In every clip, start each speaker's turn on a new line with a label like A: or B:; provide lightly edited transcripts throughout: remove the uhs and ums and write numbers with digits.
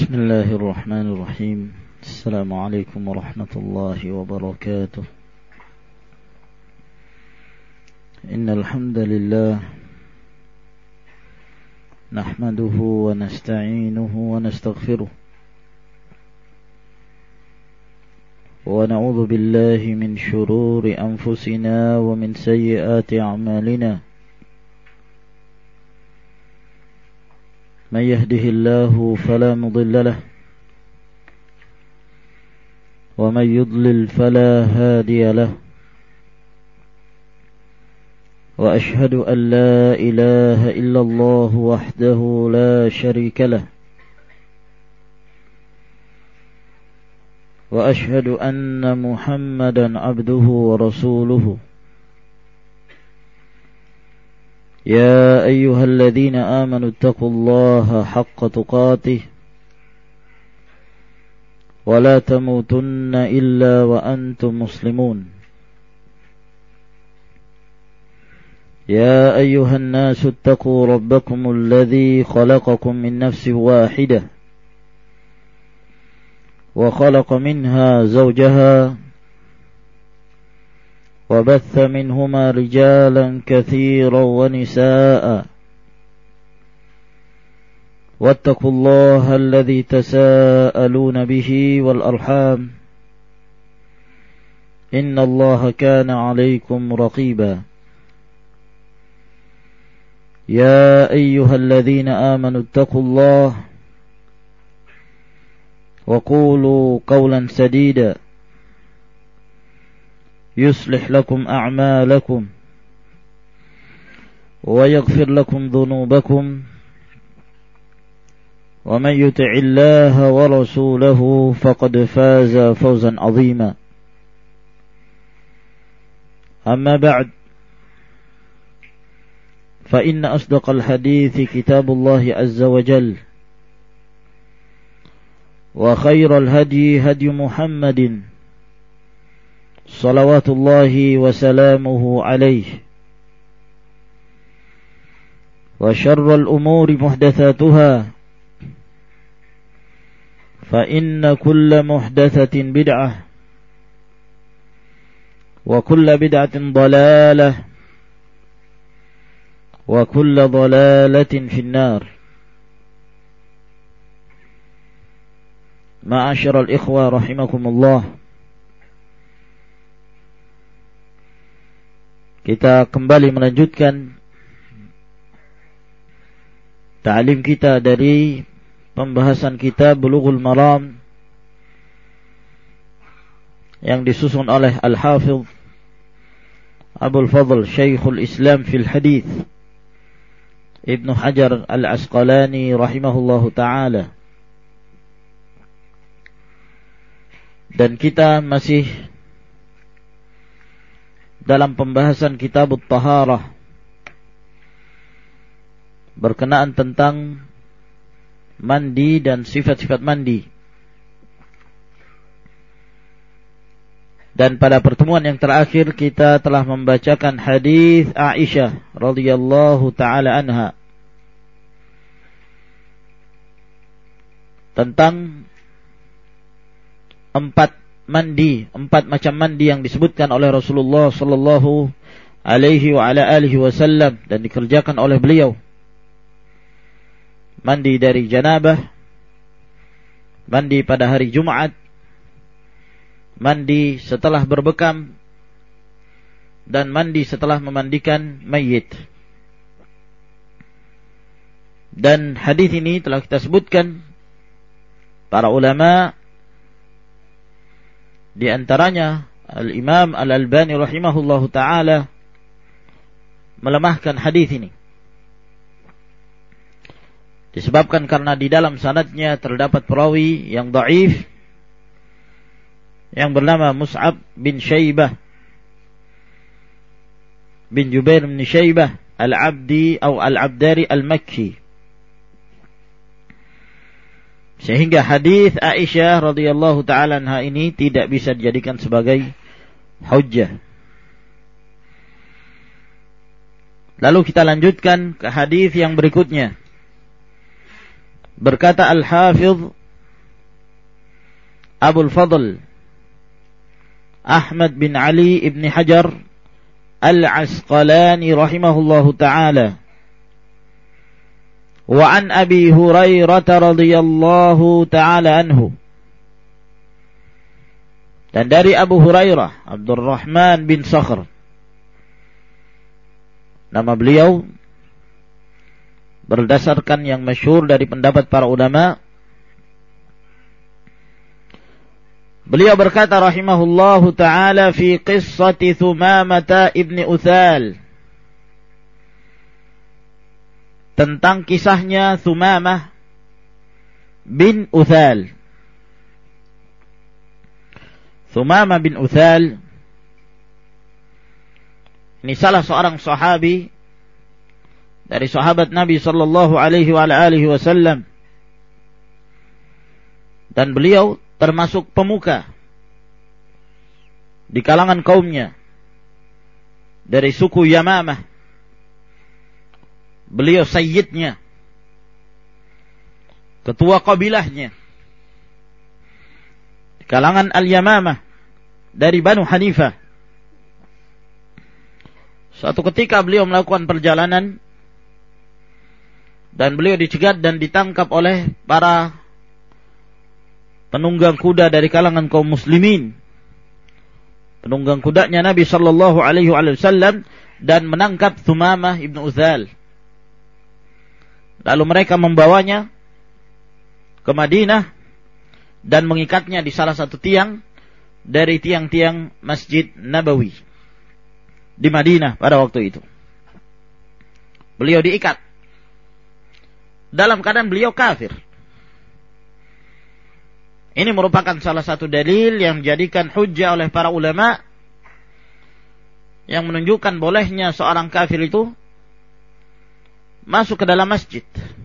A: بسم الله الرحمن الرحيم. السلام عليكم ورحمة الله وبركاته. إن الحمد لله نحمده ونستعينه ونستغفره ونعوذ بالله من شرور أنفسنا ومن سيئات أعمالنا. من يهده الله فلا مضل له ومن يضلل فلا هادي له، وأشهد أن لا إله إلا الله وحده لا شريك له، وأشهد أن محمدا عبده ورسوله. يا أيها الذين آمنوا اتقوا الله حق تقاته ولا تموتن إلا وأنتم مسلمون. يا أيها الناس اتقوا ربكم الذي خلقكم من نفس واحدة وخلق منها زوجها وبث منهما رجالا كثيرا ونساء، واتقوا الله الذي تساءلون به والأرحام إن الله كان عليكم رقيبا. يا أيها الذين آمنوا اتقوا الله وقولوا قولا سديدا يصلح لكم أعمالكم ويغفر لكم ذنوبكم، ومن يطع الله ورسوله فقد فاز فوزا عظيما. أما بعد، فإن أصدق الحديث كتاب الله عز وجل، وخير الهدي هدي محمد صلوات الله وسلامه عليه، وشر الأمور محدثاتها، فإن كل محدثة بدعة، وكل بدعة ضلالة، وكل ضلالة في النار. معاشر الإخوة رحمكم الله، kita kembali melanjutkan ta'lim kita dari pembahasan kitab Bulughul Maram yang disusun oleh Al-Hafidh Abul Fadl Syekhul Islam fil Hadith Ibnu Hajar Al-Asqalani rahimahullahu ta'ala. Dan kita masih dalam pembahasan kitab Taharah berkenaan tentang mandi dan sifat-sifat mandi. Dan pada pertemuan yang terakhir kita telah membacakan hadis Aisyah radhiyallahu taala anha tentang empat macam mandi yang disebutkan oleh Rasulullah sallallahu alaihi wa ala alihi wasallam dan dikerjakan oleh beliau. Mandi dari janabah, mandi pada hari Jumat, mandi setelah berbekam, dan mandi setelah memandikan mayit. Dan hadis ini telah kita sebutkan, para ulama di antaranya Al-Imam Al-Albani rahimahullahu ta'ala melemahkan hadis ini, disebabkan karena di dalam sanadnya terdapat perawi yang dhaif yang bernama Mus'ab bin Syaibah bin Jubair bin Syaibah Al-Abdi atau Al-Abdari Al-Makki, sehingga hadis Aisyah radhiyallahu taala anha ini tidak bisa dijadikan sebagai hujjah. Lalu kita lanjutkan ke hadis yang berikutnya. Berkata Al-Hafidh Abul Fadl Ahmad bin Ali ibn Hajar Al-Asqalani rahimahullahu ta'ala. Wa an Abi Hurairah radhiyallahu ta'ala anhu. Dan dari Abu Hurairah, Abdurrahman bin Sakhr. Nama beliau berdasarkan yang masyhur dari pendapat para ulama. Beliau berkata rahimahullahu ta'ala fi qissati Thumamah ibn Uthal. Tentang kisahnya Thumamah bin Uthal. Thumamah bin Uthal ini salah seorang sahabi dari sahabat Nabi sallallahu alaihi wasallam. Dan beliau termasuk pemuka di kalangan kaumnya dari suku Yamamah. Beliau sayyidnya, ketua kabilahnya di kalangan Al-Yamamah dari Banu Hanifah. Suatu ketika beliau melakukan perjalanan dan beliau dicegat dan ditangkap oleh para penunggang kuda dari kalangan kaum muslimin. Penunggang kudanya Nabi sallallahu alaihi wasallam dan menangkap Thumamah ibn Uthal. Lalu mereka membawanya ke Madinah dan mengikatnya di salah satu tiang dari tiang-tiang Masjid Nabawi di Madinah pada waktu itu. Beliau diikat dalam keadaan beliau kafir. Ini merupakan salah satu dalil yang dijadikan hujjah oleh para ulama yang menunjukkan bolehnya seorang kafir itu masuk ke dalam masjid.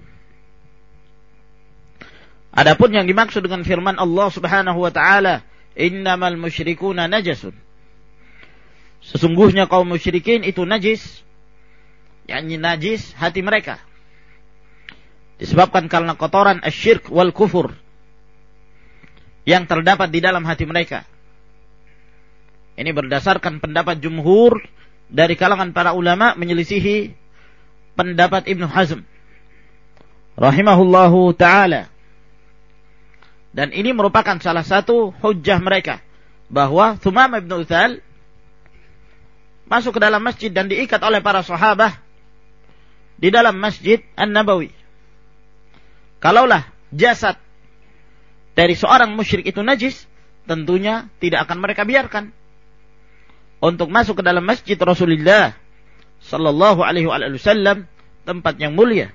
A: Adapun yang dimaksud dengan firman Allah Subhanahu wa taala, "Innamal musyrikuuna najasun." Sesungguhnya kaum musyrikin itu najis, yakni najis hati mereka. Disebabkan karena kotoran asyirk wal kufur yang terdapat di dalam hati mereka. Ini berdasarkan pendapat jumhur dari kalangan para ulama menyelisihi pendapat Ibnu Hazm rahimahullahu ta'ala. Dan ini merupakan salah satu hujjah mereka bahwa Thumamah ibn Uthal masuk ke dalam masjid dan diikat oleh para sahabat di dalam Masjid An-Nabawi. Kalaulah jasad dari seorang musyrik itu najis, tentunya tidak akan mereka biarkan untuk masuk ke dalam masjid Rasulullah sallallahu alaihi wasallam, tempat yang mulia.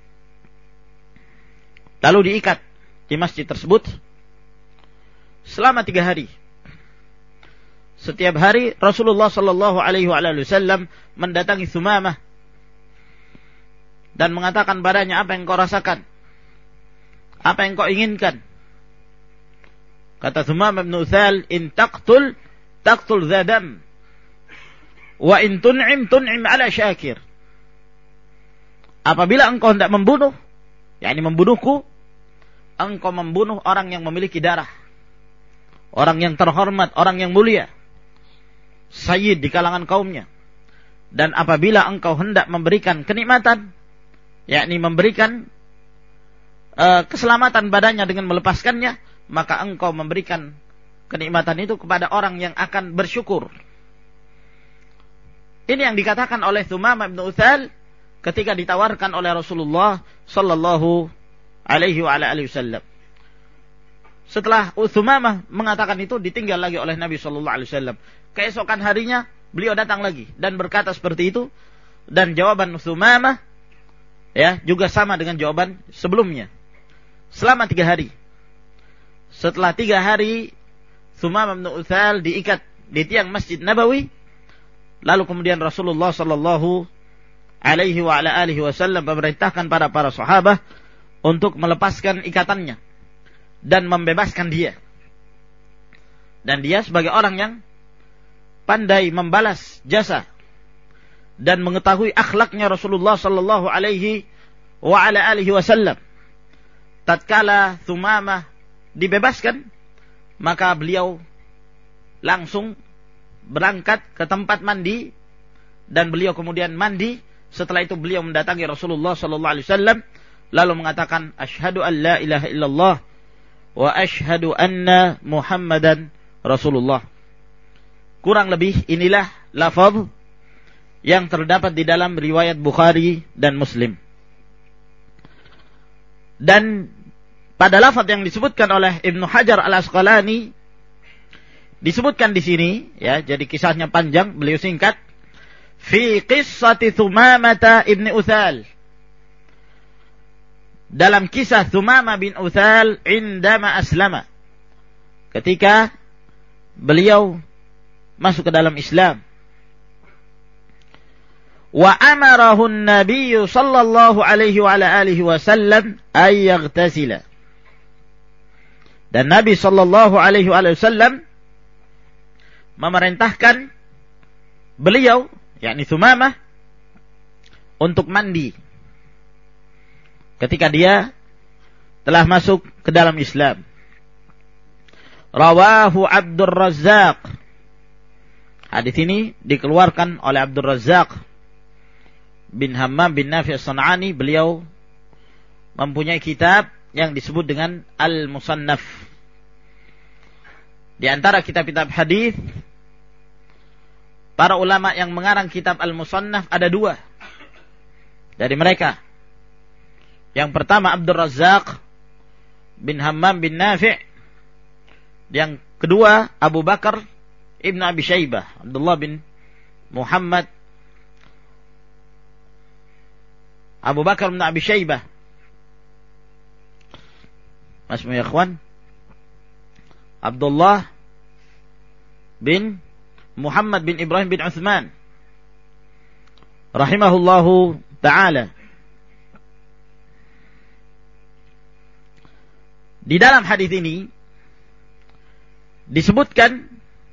A: Lalu diikat di masjid tersebut selama 3 hari. Setiap hari Rasulullah sallallahu alaihi wasallam mendatangi Thumamah dan mengatakan padanya, apa yang kau rasakan? Apa yang kau inginkan? Kata Thumamah bin Uthal, in taqtul zadam, wa in tun'im ala syakir. Apabila engkau hendak membunuh, yakni membunuhku, engkau membunuh orang yang memiliki darah, orang yang terhormat, orang yang mulia, sayyid di kalangan kaumnya. Dan apabila engkau hendak memberikan kenikmatan, yakni memberikan keselamatan badannya dengan melepaskannya, maka engkau memberikan kenikmatan itu kepada orang yang akan bersyukur. Ini yang dikatakan oleh Thumamah bin Uthal ketika ditawarkan oleh Rasulullah sallallahu alaihi wasallam. Setelah Thumamah mengatakan itu, ditinggal lagi oleh Nabi sallallahu alaihi wasallam. Keesokan harinya beliau datang lagi dan berkata seperti itu, dan jawaban Thumamah juga sama dengan jawaban sebelumnya. Selama 3 hari. Setelah 3 hari Thumamah bin Uthal diikat di tiang Masjid Nabawi. Lalu kemudian Rasulullah sallallahu alaihi wasallam memerintahkan para sahabat untuk melepaskan ikatannya dan membebaskan dia. Dan dia sebagai orang yang pandai membalas jasa dan mengetahui akhlaknya Rasulullah sallallahu alaihi wasallam. Tatkala Thumamah dibebaskan, maka beliau langsung berangkat ke tempat mandi dan beliau kemudian mandi. Setelah itu beliau mendatangi Rasulullah sallallahu alaihi wasallam lalu mengatakan asyhadu an la ilaha illallah wa asyhadu anna Muhammadan Rasulullah. Kurang lebih inilah lafaz yang terdapat di dalam riwayat Bukhari dan Muslim. Dan pada lafaz yang disebutkan oleh Ibnu Hajar Al-Asqalani disebutkan di sini, ya, jadi kisahnya panjang, beliau singkat. Fi qissati Thumamah ibn Uthal. Dalam kisah Thumamah bin Uthal indama aslama. Ketika beliau masuk ke dalam Islam. Wa amarahu an-nabiy sallallahu alaihi wa ala alihi wasallam ay yaghtasila. Dan Nabi sallallahu alaihi wasallam memerintahkan beliau, yakni Thumamah, untuk mandi ketika dia telah masuk ke dalam Islam. Rawahu Abdur Razzaq. Hadis ini dikeluarkan oleh Abdur Razzaq bin Hammam bin Nafi' As-San'ani. Beliau mempunyai kitab yang disebut dengan Al-Musannaf. Di antara kitab-kitab hadis, para ulama yang mengarang kitab Al-Musannaf ada dua dari mereka. Yang pertama Abdur Razzaq bin Hammam bin Nafi'. Yang kedua Abu Bakar Ibn Abi Syaibah, Abdullah bin Muhammad Abu Bakar bin Abi Syaibah. Masmu ya ikhwan, Abdullah bin Muhammad bin Ibrahim bin Uthman rahimahullahu ta'ala. Di dalam hadis ini disebutkan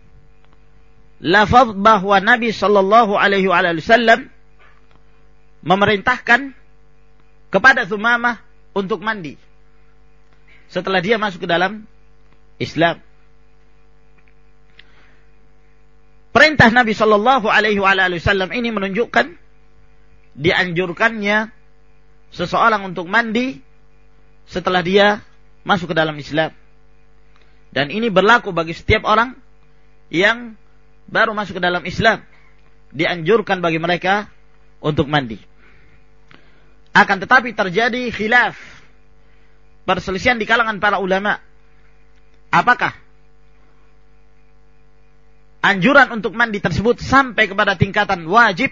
A: lafaz bahwa Nabi sallallahu alaihi wasallam memerintahkan kepada Thumamah untuk mandi setelah dia masuk ke dalam Islam. Perintah Nabi sallallahu alaihi wasallam ini menunjukkan dianjurkannya seseorang untuk mandi setelah dia masuk ke dalam Islam. Dan ini berlaku bagi setiap orang yang baru masuk ke dalam Islam. Dianjurkan bagi mereka untuk mandi. Akan tetapi terjadi khilaf, perselisihan di kalangan para ulama. Apakah anjuran untuk mandi tersebut sampai kepada tingkatan wajib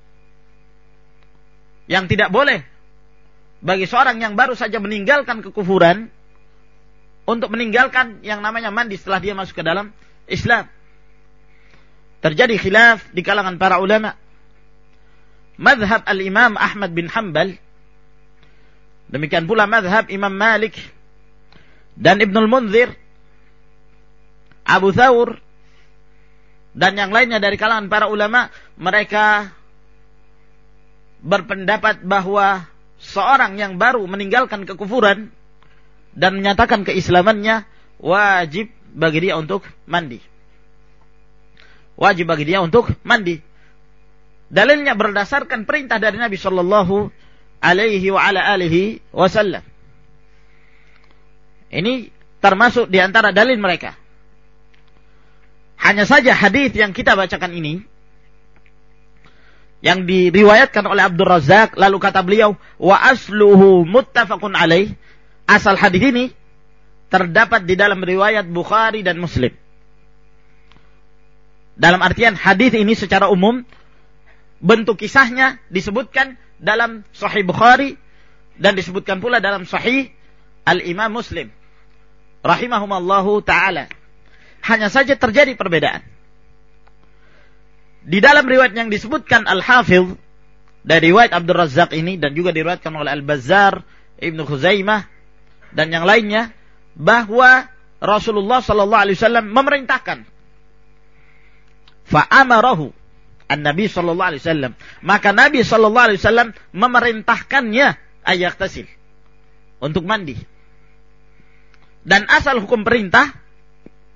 A: yang tidak boleh bagi seorang yang baru saja meninggalkan kekufuran untuk meninggalkan yang namanya mandi setelah dia masuk ke dalam Islam? Terjadi khilaf di kalangan para ulama. Madhab al-Imam Ahmad bin Hanbal, demikian pula madhab Imam Malik dan Ibnul Munzir, Abu Thawr, dan yang lainnya dari kalangan para ulama, mereka berpendapat bahwa seorang yang baru meninggalkan kekufuran dan menyatakan keislamannya, wajib bagi dia untuk mandi. Wajib bagi dia untuk mandi. Dalilnya berdasarkan perintah dari Nabi sallallahu alaihi wa ala alihi wasallam. Ini termasuk di antara dalil mereka. Hanya saja hadis yang kita bacakan ini yang diriwayatkan oleh Abdur Razzaq, lalu kata beliau wa asluhu muttafaqun alaih. Asal hadis ini terdapat di dalam riwayat Bukhari dan Muslim. Dalam artian hadis ini secara umum bentuk kisahnya disebutkan dalam Sahih Bukhari dan disebutkan pula dalam Sahih Al-Imam Muslim rahimahumallahu ta'ala. Hanya saja terjadi perbedaan. Di dalam riwayat yang disebutkan Al-Hafidh dari riwayat Abdur Razzaq ini dan juga diriwayatkan oleh Al-Bazzar, Ibnu Khuzaimah dan yang lainnya, bahwa Rasulullah sallallahu alaihi wasallam memerintahkan, fa'amarahu an-nabi sallallahu alaihi wasallam, maka Nabi sallallahu alaihi wasallam memerintahkannya ayaghtasil, untuk mandi. Dan asal hukum perintah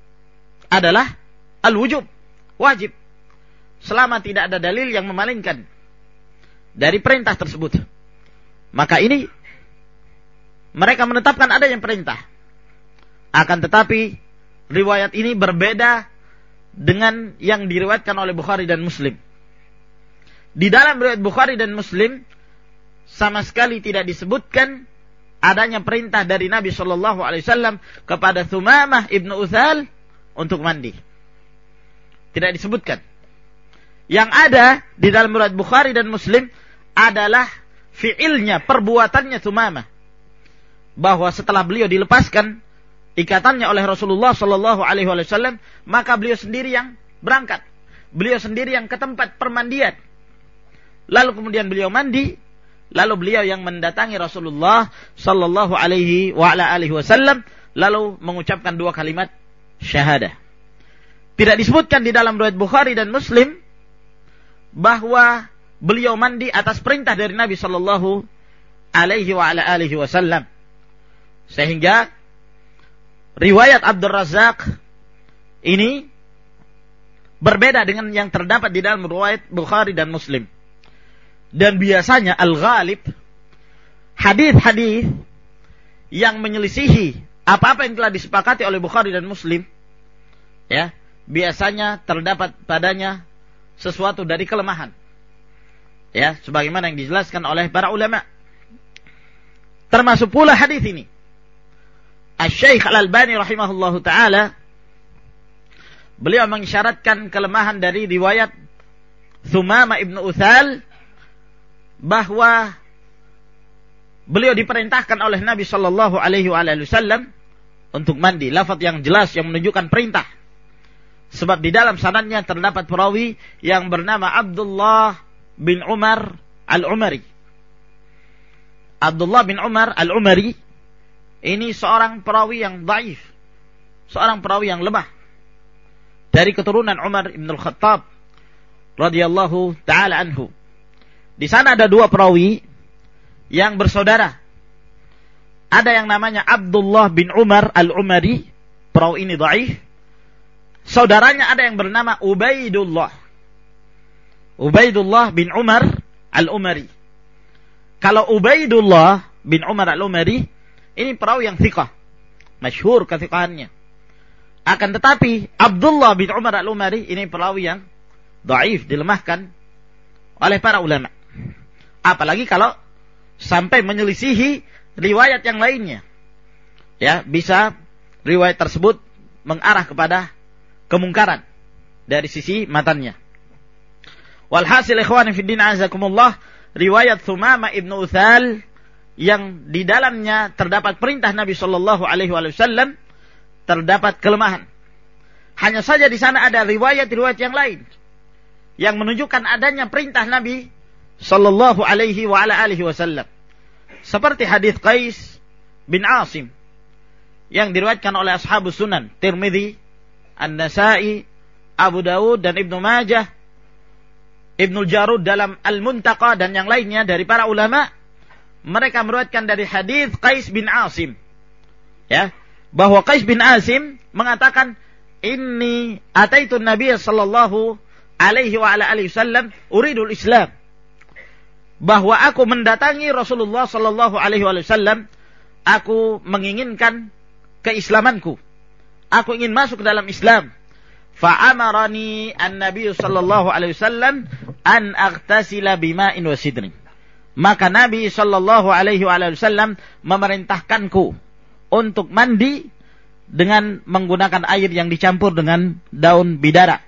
A: adalah al-wujub, wajib. Selama tidak ada dalil yang memalingkan dari perintah tersebut. Maka ini mereka menetapkan ada yang perintah. Akan tetapi riwayat ini berbeda dengan yang diriwayatkan oleh Bukhari dan Muslim. Di dalam riwayat Bukhari dan Muslim sama sekali tidak disebutkan adanya perintah dari Nabi Shallallahu Alaihi Wasallam kepada Thumamah ibnu Uthal untuk mandi. Tidak disebutkan. Yang ada di dalam riwayat Bukhari dan Muslim adalah fiilnya, perbuatannya Thumamah, bahwa setelah beliau dilepaskan ikatannya oleh Rasulullah Shallallahu Alaihi Wasallam, maka beliau sendiri yang berangkat, beliau sendiri yang ke tempat permandian. Lalu kemudian beliau mandi, lalu beliau yang mendatangi Rasulullah Sallallahu Alaihi Wasallam, lalu mengucapkan 2 kalimat syahadah. Tidak disebutkan di dalam riwayat Bukhari dan Muslim bahwa beliau mandi atas perintah dari Nabi Sallallahu Alaihi Wasallam. Sehingga riwayat Abdul Razak ini berbeda dengan yang terdapat di dalam riwayat Bukhari dan Muslim. Dan biasanya al-ghalib, hadis-hadis yang menyelisihi apa-apa yang telah disepakati oleh Bukhari dan Muslim, ya, biasanya terdapat padanya sesuatu dari kelemahan. Ya, sebagaimana yang dijelaskan oleh para ulama. Termasuk pula hadis ini. Asy-Syaikh Al-Albani rahimahullahu taala beliau mengisyaratkan kelemahan dari riwayat Thumamah ibnu Uthal, bahwa beliau diperintahkan oleh Nabi Shallallahu Alaihi Wasallam untuk mandi. Lafaz yang jelas yang menunjukkan perintah. Sebab di dalam sanadnya terdapat perawi yang bernama Abdullah bin Umar Al-Umari. Abdullah bin Umar Al-Umari ini seorang perawi yang dhaif, seorang perawi yang lemah, dari keturunan Umar ibn al-Khattab radhiyallahu taala anhu. Di sana ada 2 perawi yang bersaudara. Ada yang namanya Abdullah bin Umar Al-Umari, perawi ini dhaif. Saudaranya ada yang bernama Ubaidullah bin Umar Al-Umari. Kalau Ubaidullah bin Umar Al-Umari ini perawi yang thiqah, masyhur kethiqahannya. Akan tetapi Abdullah bin Umar Al-Umari ini perawi yang dhaif, dilemahkan oleh para ulama. Apalagi kalau sampai menyelisihi riwayat yang lainnya. Ya, bisa riwayat tersebut mengarah kepada kemungkaran dari sisi matanya. Walhasil ikhwani fid din azakumullah, riwayat Thumamah ibnu Uthal yang di dalamnya terdapat perintah Nabi Shallallahu Alaihi Wasallam terdapat kelemahan. Hanya saja di sana ada riwayat-riwayat yang lain yang menunjukkan adanya perintah Nabi Sallallahu Alaihi Wasallam, seperti hadis Qais bin Asim yang diriwayatkan oleh ashabus sunan Tirmidzi, An-Nasa'i, Abu Dawud dan Ibnu Majah, Ibnu Jarud dalam Al-Muntaqa dan yang lainnya dari para ulama. Mereka meriwayatkan dari hadis Qais bin Asim, ya, bahwa Qais bin Asim mengatakan, inni ataitu Nabiy sallallahu alaihi wasallam uridul Islam, bahwa aku mendatangi Rasulullah sallallahu alaihi wasallam, aku menginginkan keislamanku, aku ingin masuk ke dalam Islam. Fa'amarani an-nabiy sallallahu alaihi wasallam an aghtasila bima'in wa sidrin. Maka Nabi sallallahu alaihi wasallam memerintahkanku untuk mandi dengan menggunakan air yang dicampur dengan daun bidara.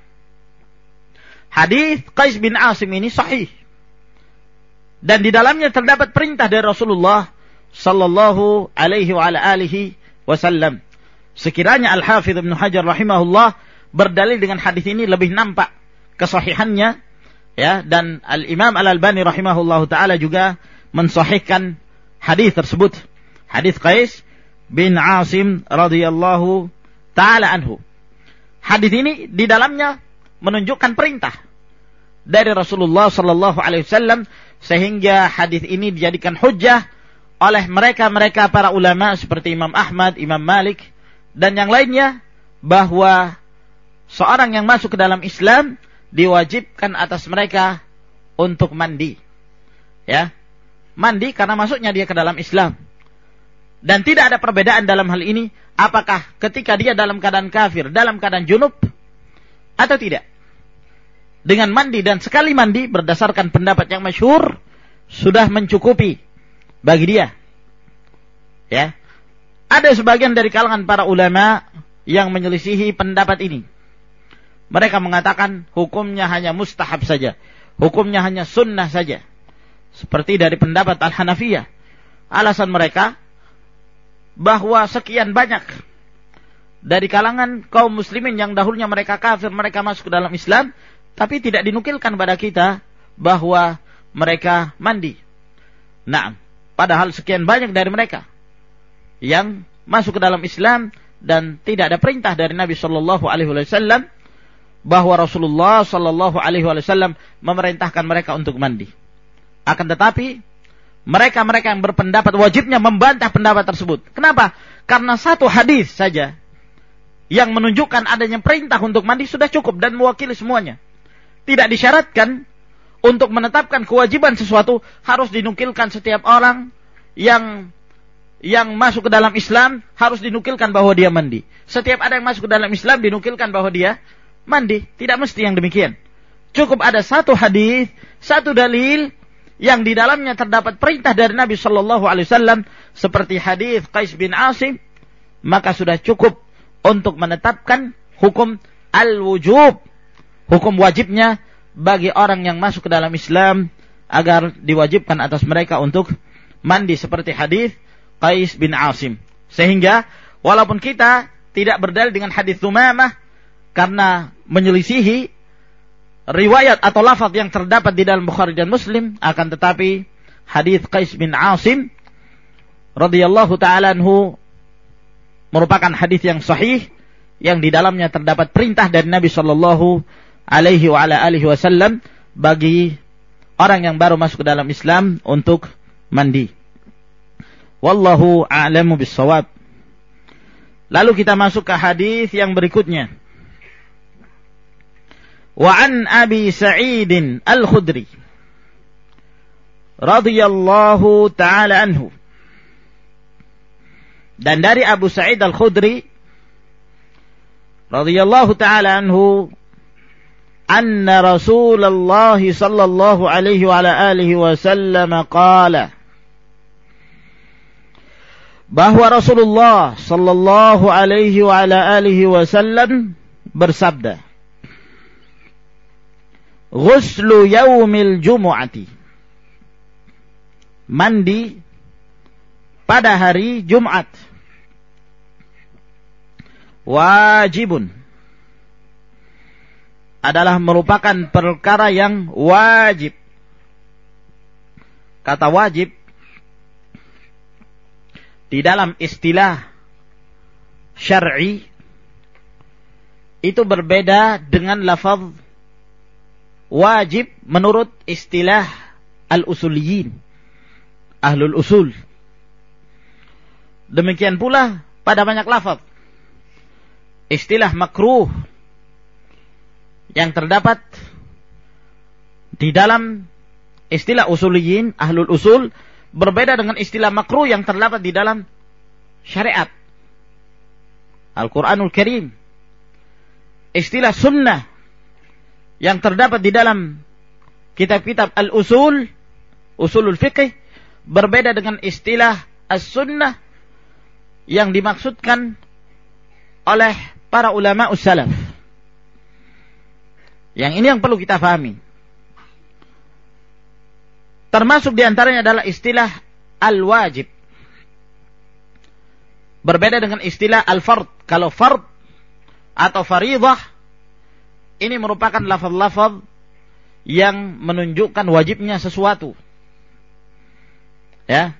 A: Hadis Qais bin Asim ini sahih. Dan di dalamnya terdapat perintah dari Rasulullah sallallahu alaihi wasallam. Sekiranya Al-Hafidz Ibnu Hajar rahimahullah berdalil dengan hadis ini lebih nampak kesahihannya, ya, dan Al-Imam Al-Albani rahimahullahu taala juga mensahihkan hadis tersebut. Hadis Qais bin Asim radhiyallahu taala anhu. Hadis ini di dalamnya menunjukkan perintah dari Rasulullah sallallahu alaihi wasallam, sehingga hadis ini dijadikan hujjah oleh mereka para ulama seperti Imam Ahmad, Imam Malik dan yang lainnya, bahwa seorang yang masuk ke dalam Islam diwajibkan atas mereka untuk mandi. Ya. Mandi karena masuknya dia ke dalam Islam. Dan tidak ada perbedaan dalam hal ini apakah ketika dia dalam keadaan kafir, dalam keadaan junub atau tidak. Dengan mandi dan sekali mandi berdasarkan pendapat yang masyhur sudah mencukupi bagi dia. Ya. Ada sebagian dari kalangan para ulama yang menyelisihi pendapat ini. Mereka mengatakan hukumnya hanya mustahab saja. Hukumnya hanya sunnah saja. Seperti dari pendapat Al-Hanafiyah. Alasan mereka bahwa sekian banyak dari kalangan kaum muslimin yang dahulunya mereka kafir, mereka masuk ke dalam Islam, tapi tidak dinukilkan pada kita bahwa mereka mandi. Nah, padahal sekian banyak dari mereka yang masuk ke dalam Islam dan tidak ada perintah dari Nabi Shallallahu Alaihi Wasallam bahwa Rasulullah Shallallahu Alaihi Wasallam memerintahkan mereka untuk mandi. Akan tetapi mereka yang berpendapat wajibnya membantah pendapat tersebut. Kenapa? Karena satu hadis saja yang menunjukkan adanya perintah untuk mandi sudah cukup dan mewakili semuanya. Tidak disyaratkan untuk menetapkan kewajiban sesuatu harus dinukilkan setiap orang yang masuk ke dalam Islam harus dinukilkan bahwa dia mandi. Setiap ada yang masuk ke dalam Islam dinukilkan bahwa dia mandi. Tidak mesti yang demikian. Cukup ada satu hadis, satu dalil yang di dalamnya terdapat perintah dari Nabi Shallallahu Alaihi Wasallam seperti hadis Qais bin Asim, maka sudah cukup untuk menetapkan hukum al-wujub, hukum wajibnya bagi orang yang masuk ke dalam Islam agar diwajibkan atas mereka untuk mandi seperti hadis Qais bin Asim. Sehingga walaupun kita tidak berdalil dengan hadis Tsumamah karena menyelisihi riwayat atau lafaz yang terdapat di dalam Bukhari dan Muslim, akan tetapi hadis Qais bin Asim radhiyallahu ta'ala anhu merupakan hadis yang sahih yang di dalamnya terdapat perintah dari Nabi sallallahu alaihi wasallam bagi orang yang baru masuk ke dalam Islam untuk mandi. Wallahu a'lamu bis-shawab. Lalu kita masuk ke hadis yang berikutnya. وعن أبي سعيد الخدري رضي الله تعالى عنه. Dan dari Abu Sa'id Al-Khudri radhiyallahu ta'ala anhu, anna Rasulullah sallallahu alaihi wa ala alihi wasallam qala, bahwa Rasulullah sallallahu alaihi wa ala alihi wasallam bersabda, ghuslu yaumil jumu'ati, mandi pada hari Jumat, wajibun, adalah merupakan perkara yang wajib. Kata wajib di dalam istilah syar'i itu berbeda dengan lafaz wajib menurut istilah al-usuliyin, ahlul usul. Demikian pula pada banyak lafaz. Istilah makruh yang terdapat di dalam istilah usuliyin, ahlul usul, berbeda dengan istilah makruh yang terdapat di dalam syariat Al-Quranul Karim. Istilah sunnah yang terdapat di dalam kitab-kitab al-usul, usulul fiqh, berbeda dengan istilah as-sunnah yang dimaksudkan oleh para ulama us-salaf. Yang ini yang perlu kita pahami. Termasuk di antaranya adalah istilah al-wajib. Berbeda dengan istilah al-fard. Kalau fard atau faridah, ini merupakan lafaz-lafaz yang menunjukkan wajibnya sesuatu. Ya.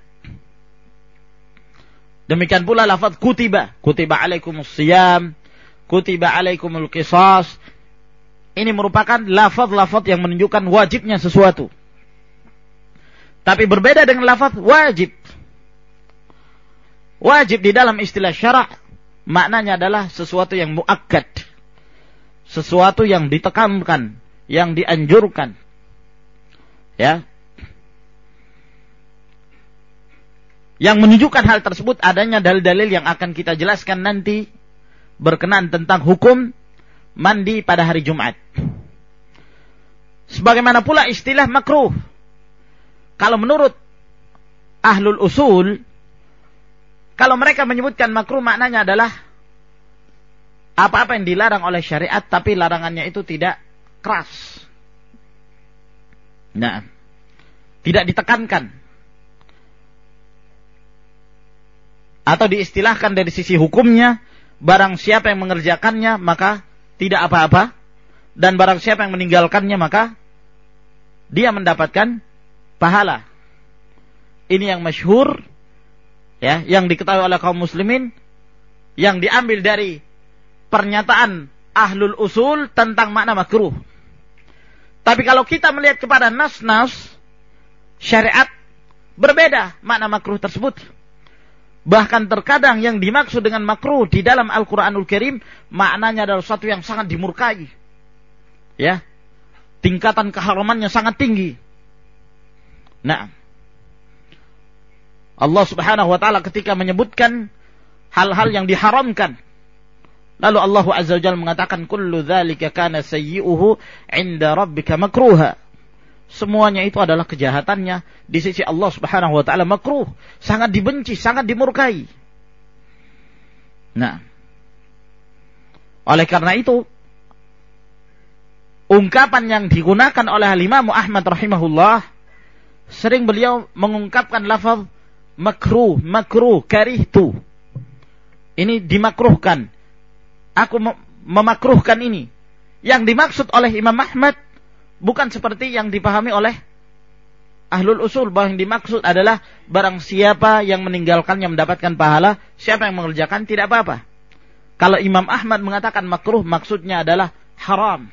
A: Demikian pula lafaz kutiba. Kutiba alaikumus siyam. Kutiba alaikumul qisas. Ini merupakan lafaz-lafaz yang menunjukkan wajibnya sesuatu. Tapi berbeda dengan lafaz wajib. Wajib di dalam istilah syara' maknanya adalah sesuatu yang muakkad. sesuatu yang ditekankan, yang dianjurkan. Ya. Yang menunjukkan hal tersebut adanya dalil-dalil yang akan kita jelaskan nanti berkenaan tentang hukum mandi pada hari Jumat. Sebagaimana pula istilah makruh. Kalau menurut ahlul usul, kalau mereka menyebutkan makruh maknanya adalah apa-apa yang dilarang oleh syariat tapi larangannya itu tidak keras. Nah, tidak ditekankan. Atau diistilahkan dari sisi hukumnya, barang siapa yang mengerjakannya maka tidak apa-apa, dan barang siapa yang meninggalkannya maka dia mendapatkan pahala. Ini yang masyhur, ya, yang diketahui oleh kaum muslimin, yang diambil dari pernyataan ahlul usul tentang makna makruh. Tapi kalau kita melihat kepada nas-nas syariat, berbeda makna makruh tersebut. Bahkan terkadang yang dimaksud dengan makruh di dalam Al-Quranul Karim maknanya adalah sesuatu yang sangat dimurkai. Ya, tingkatan keharamannya sangat tinggi. Nah, Allah Subhanahu wa taala ketika menyebutkan hal-hal yang diharamkan, lalu Allah Azza wa Jalla mengatakan kullu dzalika kana sayyi'uhu 'inda rabbika makruha. Semuanya itu adalah kejahatannya di sisi Allah Subhanahu wa taala makruh, sangat dibenci, sangat dimurkai. Nah, oleh karena itu ungkapan yang digunakan oleh Imam Ahmad rahimahullah, sering beliau mengungkapkan lafaz makruh, karihtu. Ini dimakruhkan. Aku memakruhkan ini. Yang dimaksud oleh Imam Ahmad bukan seperti yang dipahami oleh ahlul usul, bahwa yang dimaksud adalah barang siapa yang meninggalkannya mendapatkan pahala, siapa yang mengerjakan tidak apa-apa. Kalau Imam Ahmad mengatakan makruh, maksudnya adalah haram.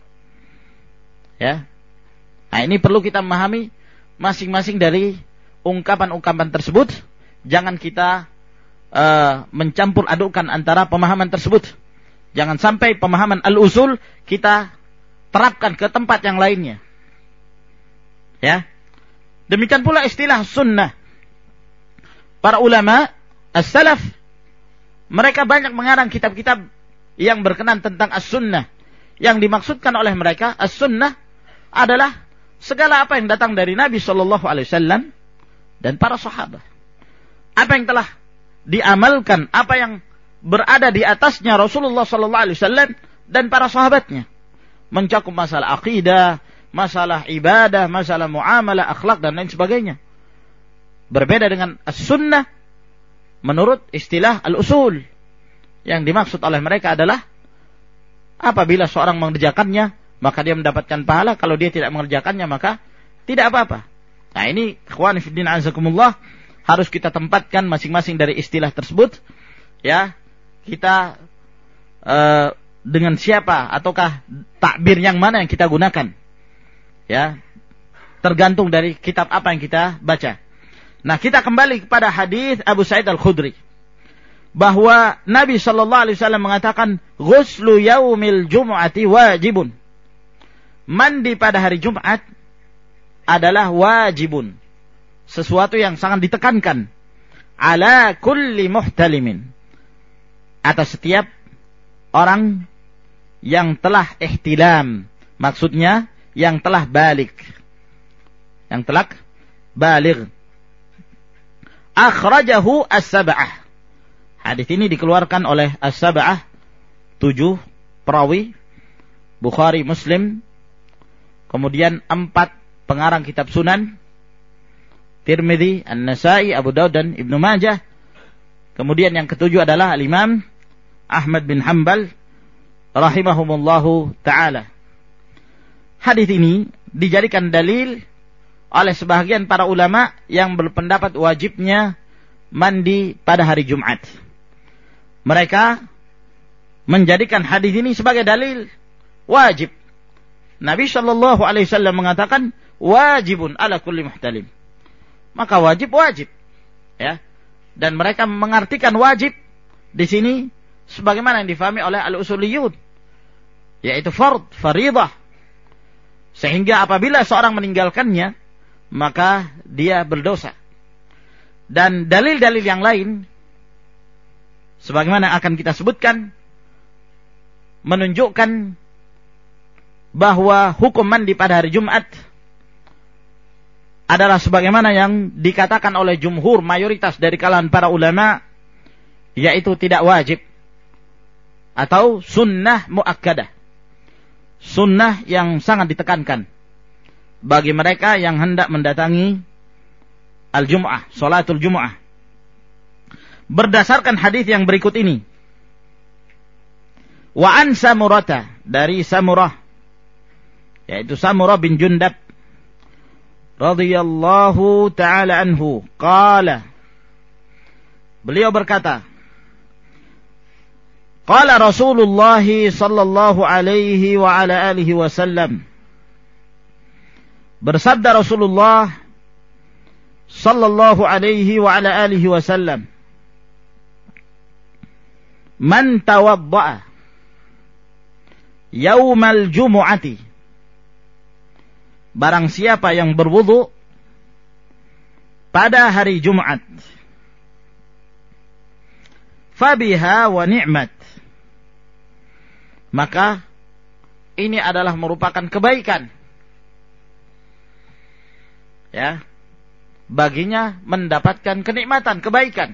A: Ya. Nah, ini perlu kita memahami masing-masing dari ungkapan-ungkapan tersebut. Jangan kita mencampur adukkan antara pemahaman tersebut. Jangan sampai pemahaman al-usul kita terapkan ke tempat yang lainnya. Ya. Demikian pula istilah sunnah. Para ulama as-salaf, mereka banyak mengarang kitab-kitab yang berkenaan tentang as-sunnah. Yang dimaksudkan oleh mereka as-sunnah adalah segala apa yang datang dari Nabi SAW dan para sahabat. Apa yang telah diamalkan, apa yang berada di atasnya Rasulullah SAW dan para sahabatnya. Mencakup masalah akidah, masalah ibadah, masalah muamalah, akhlak, dan lain sebagainya. Berbeda dengan as-sunnah menurut istilah al-usul. Yang dimaksud oleh mereka adalah apabila seorang mengerjakannya, maka dia mendapatkan pahala. Kalau dia tidak mengerjakannya, maka tidak apa-apa. Nah, ini ikhwan fillah azakumullah, harus kita tempatkan masing-masing dari istilah tersebut. Ya, kita dengan siapa ataukah takbir yang mana yang kita gunakan, ya, tergantung dari kitab apa yang kita baca. Nah, kita kembali kepada hadis Abu Sa'id Al-Khudri bahwa Nabi sallallahu alaihi wasallam mengatakan ghuslu yaumil jum'ati wajibun. Mandi pada hari Jumat adalah wajibun, sesuatu yang sangat ditekankan, ala kulli muhtalimin, atas setiap orang yang telah ihtilam, maksudnya yang telah balik, yang telah baligh. Akhrajahu as-sab'ah. Hadis ini dikeluarkan oleh as-sab'ah, 7 perawi, Bukhari, Muslim, kemudian 4 pengarang kitab Sunan, Tirmidzi, An-Nasa'i, Abu Daud, dan Ibnu Majah. Kemudian yang ketujuh adalah Al-Imam Ahmad bin Hanbal rahimahumullahu ta'ala. Hadis ini dijadikan dalil oleh sebagian para ulama yang berpendapat wajibnya mandi pada hari Jumat. Mereka menjadikan hadis ini sebagai dalil wajib. Nabi sallallahu alaihi wasallam mengatakan wajibun ala kulli muhtalim. Maka wajib, ya. Dan mereka mengartikan wajib di sini sebagaimana yang difahami oleh al-usuliyun. yaitu faridah. Sehingga apabila seorang meninggalkannya, maka dia berdosa. Dan dalil-dalil yang lain, sebagaimana akan kita sebutkan, menunjukkan bahwa hukum mandi pada hari Jumat adalah sebagaimana yang dikatakan oleh jumhur mayoritas dari kalangan para ulama, yaitu tidak wajib atau sunnah muakkadah, sunnah yang sangat ditekankan bagi mereka yang hendak mendatangi al-Jum'ah, salatul Jum'ah. Berdasarkan hadis yang berikut ini, wa an Samurata, dari Samurah, yaitu Samurah bin Jundab radhiyallahu ta'ala anhu, qala, beliau berkata, qala Rasulullah sallallahu alaihi wa ala alihi wasallam, bersabda Rasulullah sallallahu alaihi wa ala alihi wasallam, man tawadda'a yaumal jumu'ati, barang siapa yang berwudu pada hari Jumat, fabiha wa ni'mat, maka ini adalah merupakan kebaikan, ya, baginya mendapatkan kenikmatan, kebaikan.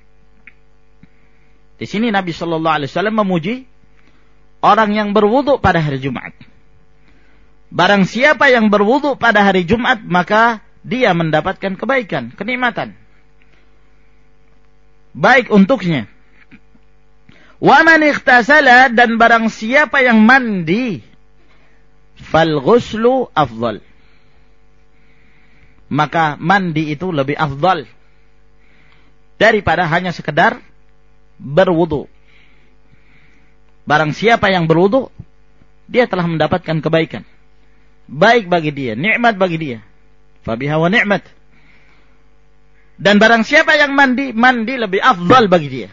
A: Di sini Nabi Shallallahu Alaihi Wasallam memuji orang yang berwudu pada hari Jumat. Barang siapa yang berwudu pada hari Jumat, maka dia mendapatkan kebaikan, kenikmatan, baik untuknya. Wa man ightasala, dan barang siapa yang mandi, fal ghuslu afdal, maka mandi itu lebih afdal daripada hanya sekedar berwudu. Barang siapa yang berwudu, dia telah mendapatkan kebaikan, baik bagi dia, nikmat bagi dia. Fabiha wa ni'mat. Dan barang siapa yang mandi, mandi lebih afdal bagi dia,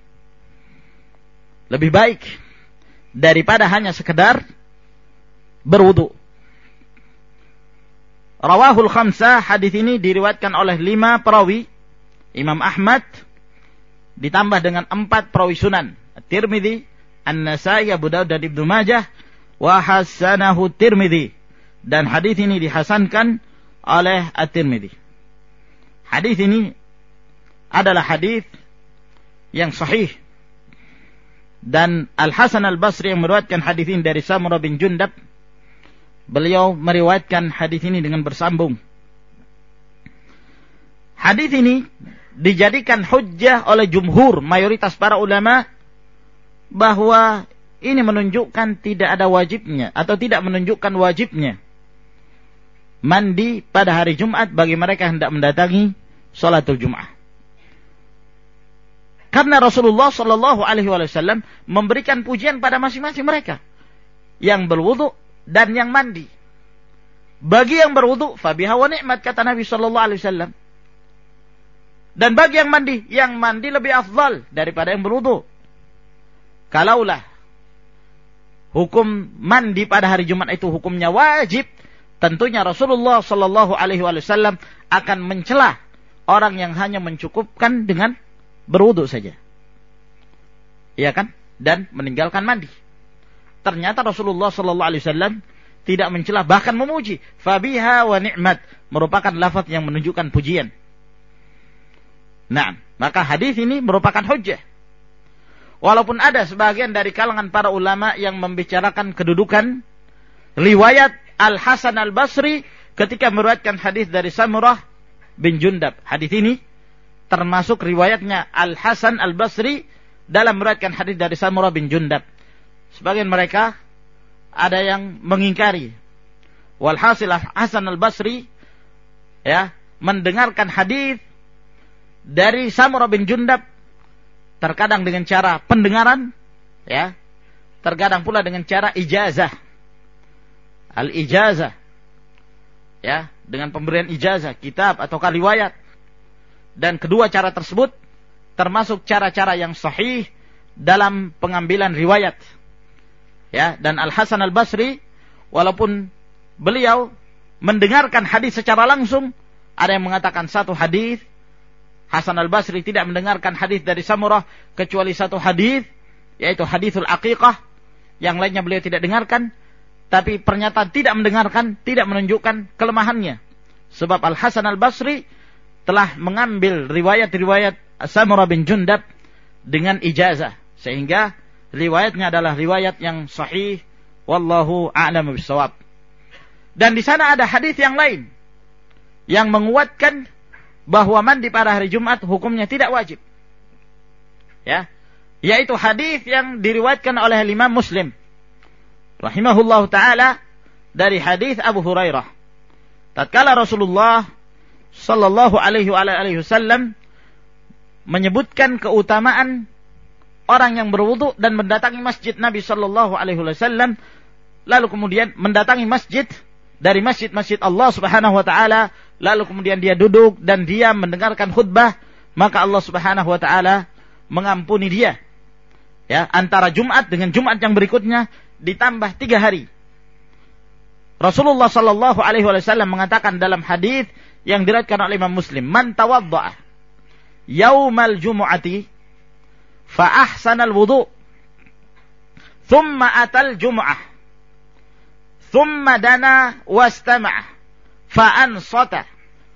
A: lebih baik daripada hanya sekedar berwudu. Rawahul khamsah, hadis ini diriwayatkan oleh 5 perawi, Imam Ahmad ditambah dengan 4 perawi sunan, At-Tirmidzi, An-Nasai, Abu Daud dan Ibnu Majah, wa hasanahu Tirmidzi, dan hadis ini dihasankan oleh At-Tirmidzi. Hadis ini adalah hadis yang sahih, dan Al-Hasan Al-Basri yang meriwayatkan hadis ini dari Samurah bin Jundab, beliau meriwayatkan hadis ini dengan bersambung. Hadis ini dijadikan hujjah oleh jumhur mayoritas para ulama bahwa ini menunjukkan tidak ada wajibnya atau tidak menunjukkan wajibnya mandi pada hari Jumat bagi mereka yang hendak mendatangi salatul Jum'ah. Karena Rasulullah sallallahu alaihi wasallam memberikan pujian pada masing-masing mereka, yang berwudu dan yang mandi. Bagi yang berwudu, fabiha wa ni'mat, kata Nabi sallallahu alaihi wasallam. Dan bagi yang mandi lebih afdal daripada yang berwudu. Kalaulah hukum mandi pada hari Jumat itu hukumnya wajib, tentunya Rasulullah sallallahu alaihi wasallam akan mencela orang yang hanya mencukupkan dengan berwudu saja, iya kan, dan meninggalkan mandi. Ternyata Rasulullah sallallahu alaihi wasallam tidak mencela, bahkan memuji. Fabiha wa ni'mat, merupakan lafaz yang menunjukkan pujian. Nah, maka hadis ini merupakan hujjah. Walaupun ada sebagian dari kalangan para ulama yang membicarakan kedudukan riwayat Al-Hasan Al-Basri ketika meriwayatkan hadis dari Samurah bin Jundab. Hadis ini termasuk riwayatnya Al-Hasan Al-Basri dalam meriwayatkan hadis dari Samurah bin Jundab. Sebagian mereka ada yang mengingkari. Walhasil Al-Hasan Al-Basri ya mendengarkan hadis dari Samurah bin Jundab, terkadang dengan cara pendengaran, ya, terkadang pula dengan cara ijazah. Al-ijazah, ya, dengan pemberian ijazah, kitab atau riwayat. Dan kedua cara tersebut termasuk cara-cara yang sahih dalam pengambilan riwayat. Ya, dan Al-Hasan Al-Basri walaupun beliau mendengarkan hadis secara langsung, ada yang mengatakan satu hadis, Hasan Al-Basri tidak mendengarkan hadis dari Samurah kecuali satu hadis, yaitu hadisul aqiqah, yang lainnya beliau tidak dengarkan. Tapi pernyataan tidak mendengarkan tidak menunjukkan kelemahannya, sebab Al-Hasan Al-Basri telah mengambil riwayat-riwayat Samurah bin Jundab dengan ijazah, sehingga riwayatnya adalah riwayat yang sahih, wallahu a'lamu bissawab. Dan di sana ada hadis yang lain yang menguatkan bahwa mandi pada hari Jumat hukumnya tidak wajib. Ya, yaitu hadis yang diriwayatkan oleh Imam Muslim rahimahullahu taala dari hadis Abu Hurairah. Tatkala Rasulullah sallallahu alaihi wasallam menyebutkan keutamaan orang yang berwudu dan mendatangi masjid Nabi sallallahu alaihi wasallam, lalu kemudian mendatangi masjid dari masjid-masjid Allah Subhanahu wa taala, lalu kemudian dia duduk dan diam mendengarkan khutbah, maka Allah Subhanahu wa taala mengampuni dia. Ya, antara Jumat dengan Jumat yang berikutnya ditambah 3 hari. Rasulullah sallallahu alaihi wasallam mengatakan dalam hadis yang diriwayatkan oleh Imam Muslim, "Man tawaddaa yaumal jumu'ati fa ahsanal wudu, thumma atal jumu'ah, thumma dana wastama'a fa ansata,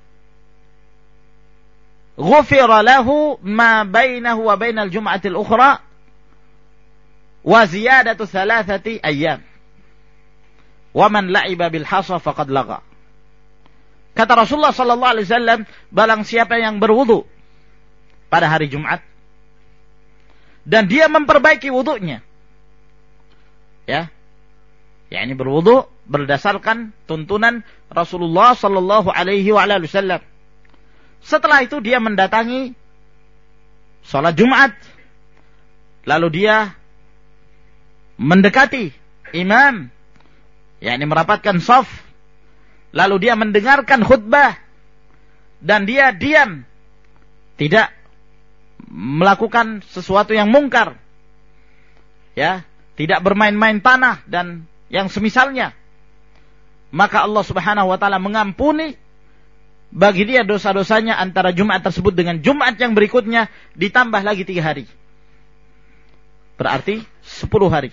A: ghufira lahu ma bainahu wa bainal jumu'ati al-ukhra wa ziyadatu 3 ayyam. Wa man la'iba bil hasa faqad lagha." Kata Rasulullah sallallahu alaihi wasallam, barang siapa yang berwudu pada hari Jumat dan dia memperbaiki wudunya, ya, yakni berwudu berdasarkan tuntunan Rasulullah sallallahu alaihi wasallam. Setelah itu dia mendatangi salat Jumat, lalu dia mendekati imam, yakni merapatkan shaf, lalu dia mendengarkan khutbah dan dia diam, tidak melakukan sesuatu yang mungkar, ya, tidak bermain-main tanah dan yang semisalnya, maka Allah Subhanahu wa taala mengampuni bagi dia dosa-dosanya antara Jumat tersebut dengan Jumat yang berikutnya, ditambah lagi 3 hari. Berarti 10 hari.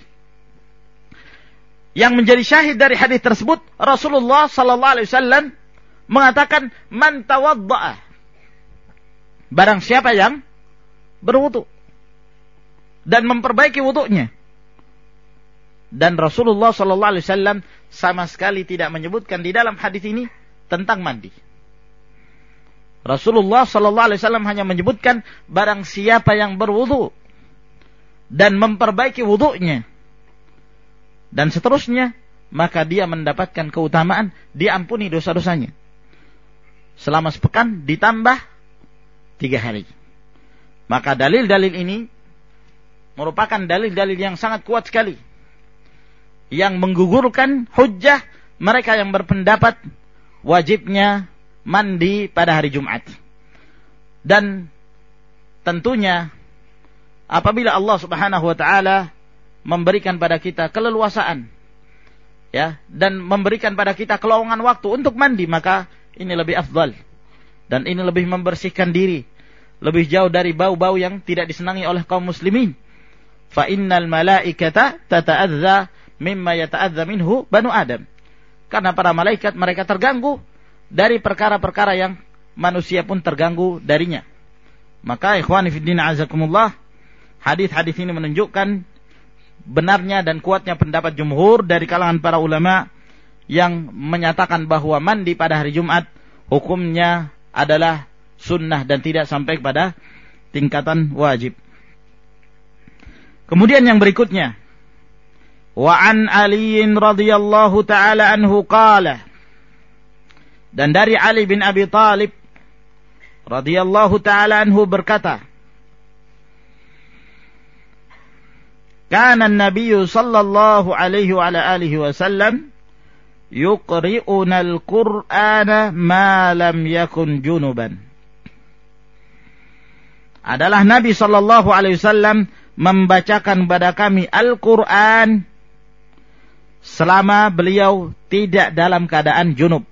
A: Yang menjadi syahid dari hadis tersebut, Rasulullah sallallahu alaihi wasallam mengatakan, "Man tawaddaa," barang siapa yang berwudu dan memperbaiki wudunya. Dan Rasulullah sallallahu alaihi wasallam sama sekali tidak menyebutkan di dalam hadis ini tentang mandi. Rasulullah sallallahu alaihi wasallam hanya menyebutkan barang siapa yang berwudu dan memperbaiki wudunya dan seterusnya, maka dia mendapatkan keutamaan, diampuni dosa-dosanya selama sepekan ditambah 3 hari. Maka dalil-dalil ini merupakan dalil-dalil yang sangat kuat sekali, yang menggugurkan hujjah mereka yang berpendapat wajibnya mandi pada hari Jumat. Dan tentunya apabila Allah Subhanahu wa taala memberikan pada kita keleluasaan, ya, dan memberikan pada kita kelowongan waktu untuk mandi, maka ini lebih afdal dan ini lebih membersihkan diri, lebih jauh dari bau-bau yang tidak disenangi oleh kaum muslimin. Fa innal malaikata tata'adza mimma yata'adza minhu banu Adam. Karena para malaikat mereka terganggu dari perkara-perkara yang manusia pun terganggu darinya. Maka ikhwani fiddin azakumullah, hadis-hadis ini menunjukkan benarnya dan kuatnya pendapat jumhur dari kalangan para ulama yang menyatakan bahwa mandi pada hari Jumat hukumnya adalah sunnah dan tidak sampai kepada tingkatan wajib. Kemudian yang berikutnya, wa an Ali radhiyallahu taala anhu qala, dan dari Ali bin Abi Thalib radhiyallahu taala anhu berkata, kana an-nabiy sallallahu alaihi wa alihi wasallam yuqri'una al-Qur'ana ma lam yakun junuban. Adalah Nabi sallallahu alaihi wasallam membacakan kepada kami Al-Qur'an selama beliau tidak dalam keadaan junub.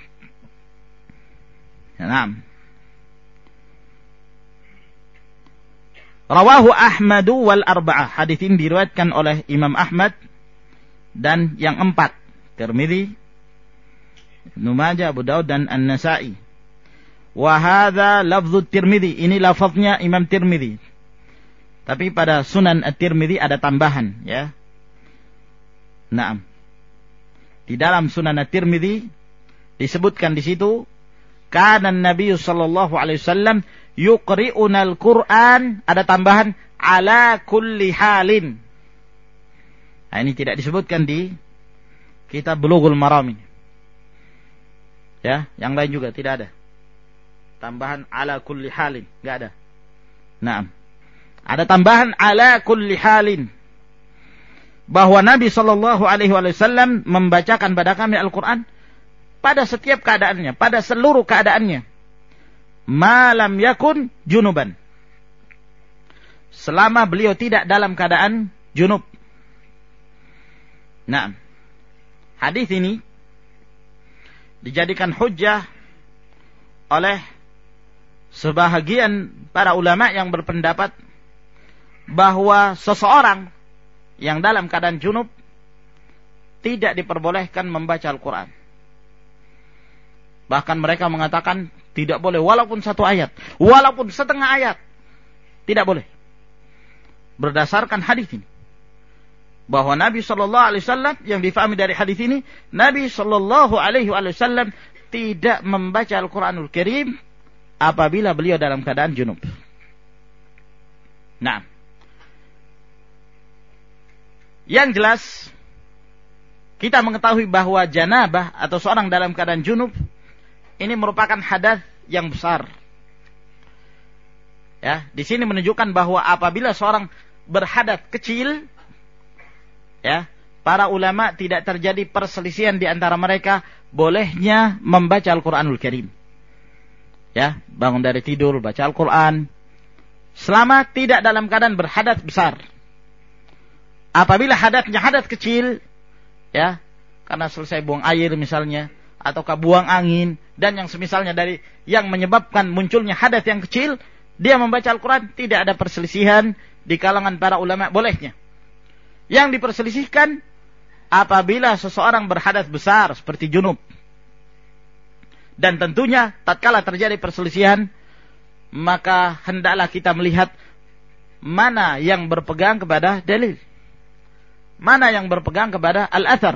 A: Naam. Rawahu Ahmadu wal arba'ah. Hadis ini diriwayatkan oleh Imam Ahmad dan yang 4, Tirmidzi, Ibnu Majah, Abu Daud dan An-Nasa'i. Wa hadza lafdzu Tirmidzi. Ini lafaznya Imam Tirmidzi. Tapi pada Sunan At-Tirmidzi ada tambahan, ya. Naam. Di dalam Sunan At-Tirmidzi disebutkan di situ, kana Nabi sallallahu alaihi wasallam yuqri'una al-Qur'an, ada tambahan, ala kulli halin. Nah, ini tidak disebutkan di kitab Bulughul Maram ini. Ya, yang lain juga tidak ada. Tambahan ala kulli halin, enggak ada. Naam. Ada tambahan ala kulli halin. Bahwa Nabi sallallahu alaihi wasallam membacakan pada kami Al-Qur'an pada setiap keadaannya, pada seluruh keadaannya. Malam yakun junuban, selama beliau tidak dalam keadaan junub. Nah, hadis ini dijadikan hujjah oleh sebahagian para ulama yang berpendapat bahwa seseorang yang dalam keadaan junub tidak diperbolehkan membaca Al-Quran. Bahkan mereka mengatakan tidak boleh walaupun 1 ayat, walaupun setengah ayat, tidak boleh. Berdasarkan hadis ini, bahwa Nabi sallallahu alaihi wasallam, yang difahami dari hadis ini, Nabi sallallahu alaihi wasallam tidak membaca Al-Qur'anul Karim apabila beliau dalam keadaan junub. Nah, yang jelas kita mengetahui bahwa janabah atau seorang dalam keadaan junub ini merupakan hadas yang besar. Ya, di sini menunjukkan bahwa apabila seorang berhadas kecil, ya, para ulama tidak terjadi perselisihan di antara mereka bolehnya membaca Al-Qur'anul Karim. Ya, bangun dari tidur baca Al-Qur'an selama tidak dalam keadaan berhadas besar. Apabila hadasnya hadas kecil, ya, karena selesai buang air misalnya, ataukah buang angin dan yang semisalnya dari yang menyebabkan munculnya hadas yang kecil, dia membaca Al-Quran, tidak ada perselisihan di kalangan para ulama bolehnya. Yang diperselisihkan apabila seseorang berhadas besar seperti junub. Dan tentunya tatkala terjadi perselisihan, maka hendaklah kita melihat mana yang berpegang kepada dalil, mana yang berpegang kepada al-athar.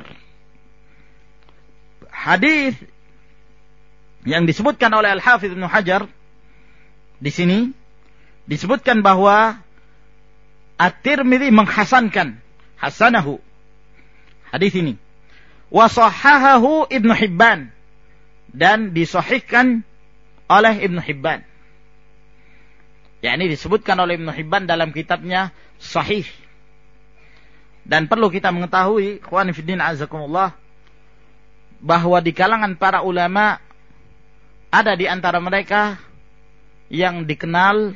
A: Hadis yang disebutkan oleh Al-Hafidz Ibnu Hajar di sini disebutkan bahwa At-Tirmidzi menghasankan, hasanahu hadis ini, wa shahahahu Ibnu Hibban, dan disahihkan oleh Ibnu Hibban. yakni disebutkan oleh Ibnu Hibban dalam kitabnya Sahih. Dan perlu kita mengetahui, ikhwan fillah azakumullah, bahwa di kalangan para ulama ada di antara mereka yang dikenal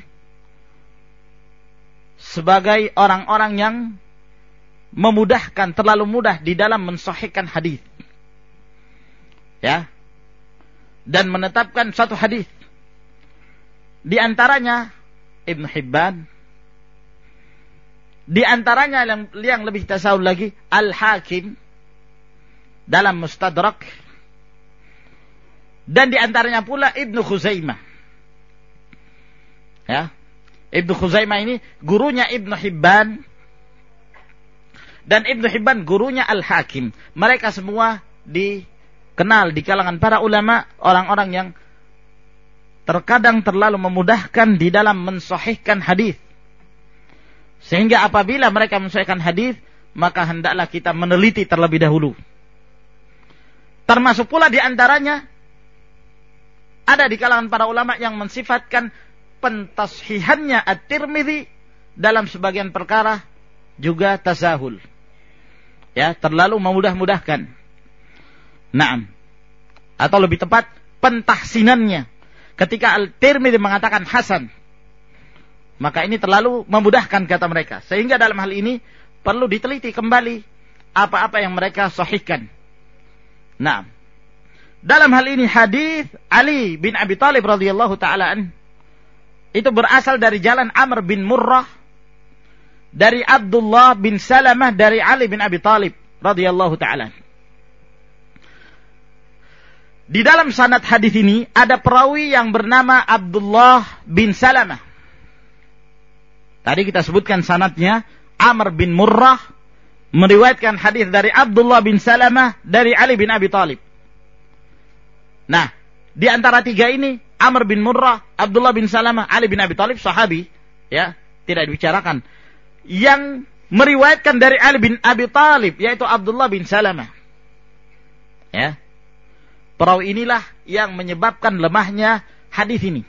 A: sebagai orang-orang yang memudahkan, terlalu mudah di dalam mensahihkan hadis, ya, dan menetapkan satu hadis. Di antaranya Ibnu Hibban, di antaranya yang lebih tasawul lagi Al-Hakim dalam Mustadrak, dan di antaranya pula Ibnu Khuzaimah. Ya, Ibnu Khuzaimah ini gurunya Ibnu Hibban, dan Ibnu Hibban gurunya Al-Hakim. Mereka semua dikenal di kalangan para ulama orang-orang yang terkadang terlalu memudahkan di dalam mensahihkan hadis. Sehingga apabila mereka mensahihkan hadis, maka hendaklah kita meneliti terlebih dahulu. Termasuk pula di antaranya ada di kalangan para ulama yang mensifatkan pentashihannya At-Tirmidzi dalam sebagian perkara juga tasahul, ya, terlalu memudah-mudahkan. Naam. Atau lebih tepat pentahsinannya. Ketika Al-Tirmidzi mengatakan hasan, maka ini terlalu memudahkan kata mereka. Sehingga dalam hal ini perlu diteliti kembali apa-apa yang mereka sahihkan. Nah, dalam hal ini hadis Ali bin Abi Thalib radhiyallahu taala an itu berasal dari jalan Amr bin Murrah dari Abdullah bin Salamah dari Ali bin Abi Thalib radhiyallahu taala. Di dalam sanad hadis ini ada perawi yang bernama Abdullah bin Salamah. Tadi kita sebutkan sanadnya, Amr bin Murrah meriwayatkan hadis dari Abdullah bin Salamah dari Ali bin Abi Thalib. Nah, di antara tiga ini, Amr bin Murrah, Abdullah bin Salamah, Ali bin Abi Thalib, sahabi, ya, tidak dibicarakan. Yang meriwayatkan dari Ali bin Abi Thalib, yaitu Abdullah bin Salamah. Ya. Perawi inilah yang menyebabkan lemahnya hadis ini.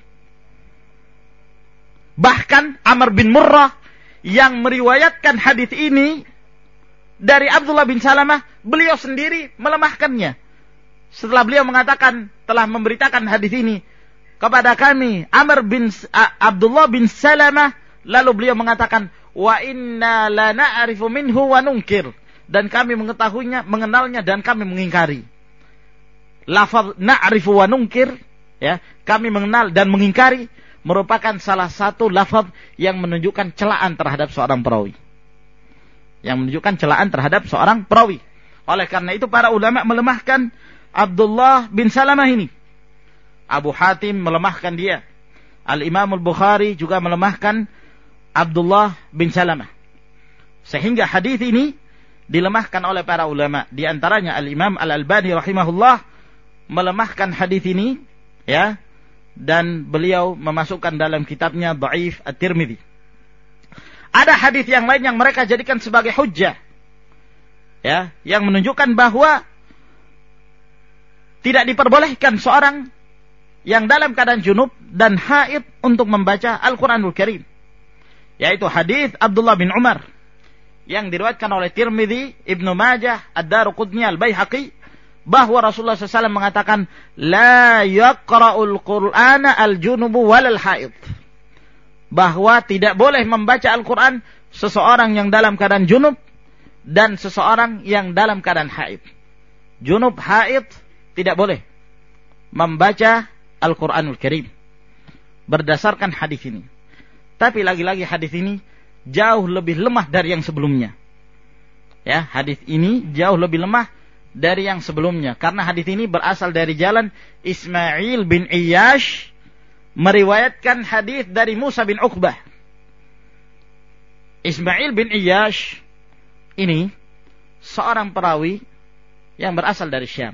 A: Bahkan Amr bin Murrah yang meriwayatkan hadis ini dari Abdullah bin Salamah, beliau sendiri melemahkannya. Setelah beliau mengatakan, telah memberitakan hadis ini kepada kami, Abdullah bin Salamah, lalu beliau mengatakan, wa inna la na'rifu minhu wa nunkir, dan kami mengetahuinya, mengenalnya, dan kami mengingkari. Lafaz na'rifu wa nunkir, ya, kami mengenal dan mengingkari, merupakan salah satu lafaz yang menunjukkan celaan terhadap seorang perawi. Yang menunjukkan celaan terhadap seorang perawi. Oleh karena itu para ulama melemahkan Abdullah bin Salamah ini. Abu Hatim melemahkan dia. Al-Imam Al-Bukhari juga melemahkan Abdullah bin Salamah. Sehingga hadis ini dilemahkan oleh para ulama. Di antaranya Al-Imam Al-Albani rahimahullah melemahkan hadis ini, ya, dan beliau memasukkan dalam kitabnya Dhaif At-Tirmidzi. Ada hadis yang lain yang mereka jadikan sebagai hujjah, ya, yang menunjukkan bahwa tidak diperbolehkan seorang yang dalam keadaan junub dan haid untuk membaca Al-Quranul Karim, yaitu hadis Abdullah bin Umar yang diriwayatkan oleh Tirmidzi, Ibnu Majah, Ad-Daruqutni, Al-Baihaqi, bahwa Rasulullah SAW mengatakan, la yaqra'ul Qur'ana al-junubu walal haid, bahwa tidak boleh membaca Al-Quran seseorang yang dalam keadaan junub dan seseorang yang dalam keadaan haid. Junub, haid tidak boleh membaca Al-Quranul Karim berdasarkan hadis ini. Tapi lagi-lagi hadis ini jauh lebih lemah dari yang sebelumnya. Ya, hadis ini jauh lebih lemah dari yang sebelumnya, karena hadis ini berasal dari jalan Ismail bin Iyash meriwayatkan hadis dari Musa bin Uqbah. Ismail bin Iyash ini seorang perawi yang berasal dari Syam.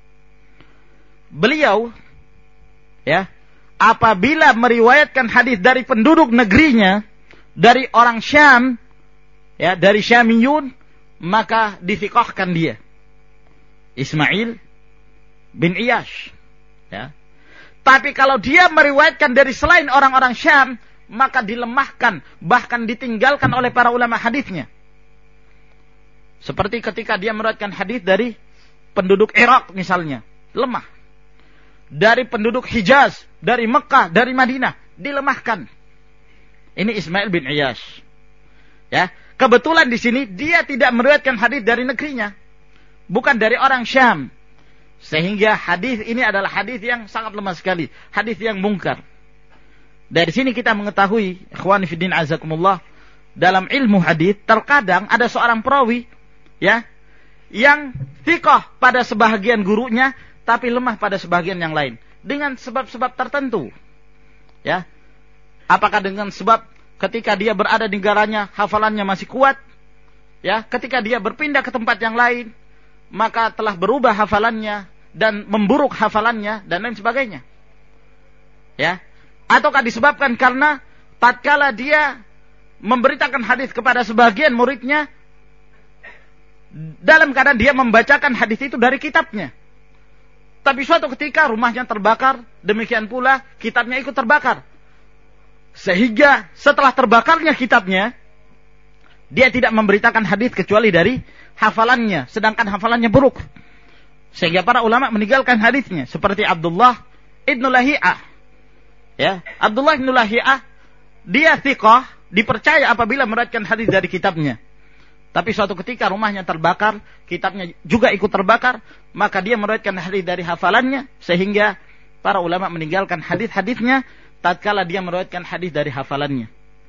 A: Beliau, ya, apabila meriwayatkan hadis dari penduduk negerinya, dari orang Syam, ya, dari Syamiyun, maka difiqahkan dia. Ismail bin Iyash, ya. Tapi kalau dia meriwayatkan dari selain orang-orang Syam, maka dilemahkan, bahkan ditinggalkan oleh para ulama hadisnya. Seperti ketika dia meriwayatkan hadis dari penduduk Irak misalnya, lemah. Dari penduduk Hijaz, dari Mekah, dari Madinah, dilemahkan. Ini Ismail bin Iyash. Ya, kebetulan di sini dia tidak meriwayatkan hadis dari negerinya, bukan dari orang Syam. Sehingga hadis ini adalah hadis yang sangat lemah sekali, hadis yang mungkar. Dari sini kita mengetahui, ikhwani fiddin azakumullah, dalam ilmu hadis terkadang ada seorang perawi, ya, yang thiqah pada sebahagian gurunya, tapi lemah pada sebahagian yang lain, dengan sebab-sebab tertentu. Ya, apakah dengan sebab ketika dia berada di negaranya hafalannya masih kuat, ya, ketika dia berpindah ke tempat yang lain maka telah berubah hafalannya dan memburuk hafalannya dan lain sebagainya. Ya, ataukah disebabkan karena tatkala dia memberitakan hadis kepada sebagian muridnya, dalam keadaan dia membacakan hadis itu dari kitabnya, tapi suatu ketika rumahnya terbakar, demikian pula kitabnya ikut terbakar, sehingga setelah terbakarnya kitabnya, dia tidak memberitakan hadis kecuali dari hafalannya, sedangkan hafalannya buruk, sehingga para ulama meninggalkan hadisnya. Seperti Abdullah ibn Lahi'ah, ya, Abdullah ibn Lahi'ah, dia thiqah, dipercaya apabila meriwayatkan hadis dari kitabnya, Tapi suatu ketika rumahnya terbakar, kitabnya juga ikut terbakar, maka dia meriwayatkan hadis dari hafalannya, sehingga para ulama meninggalkan hadis-hadisnya tatkala dia meriwayatkan hadis dari hafalannya.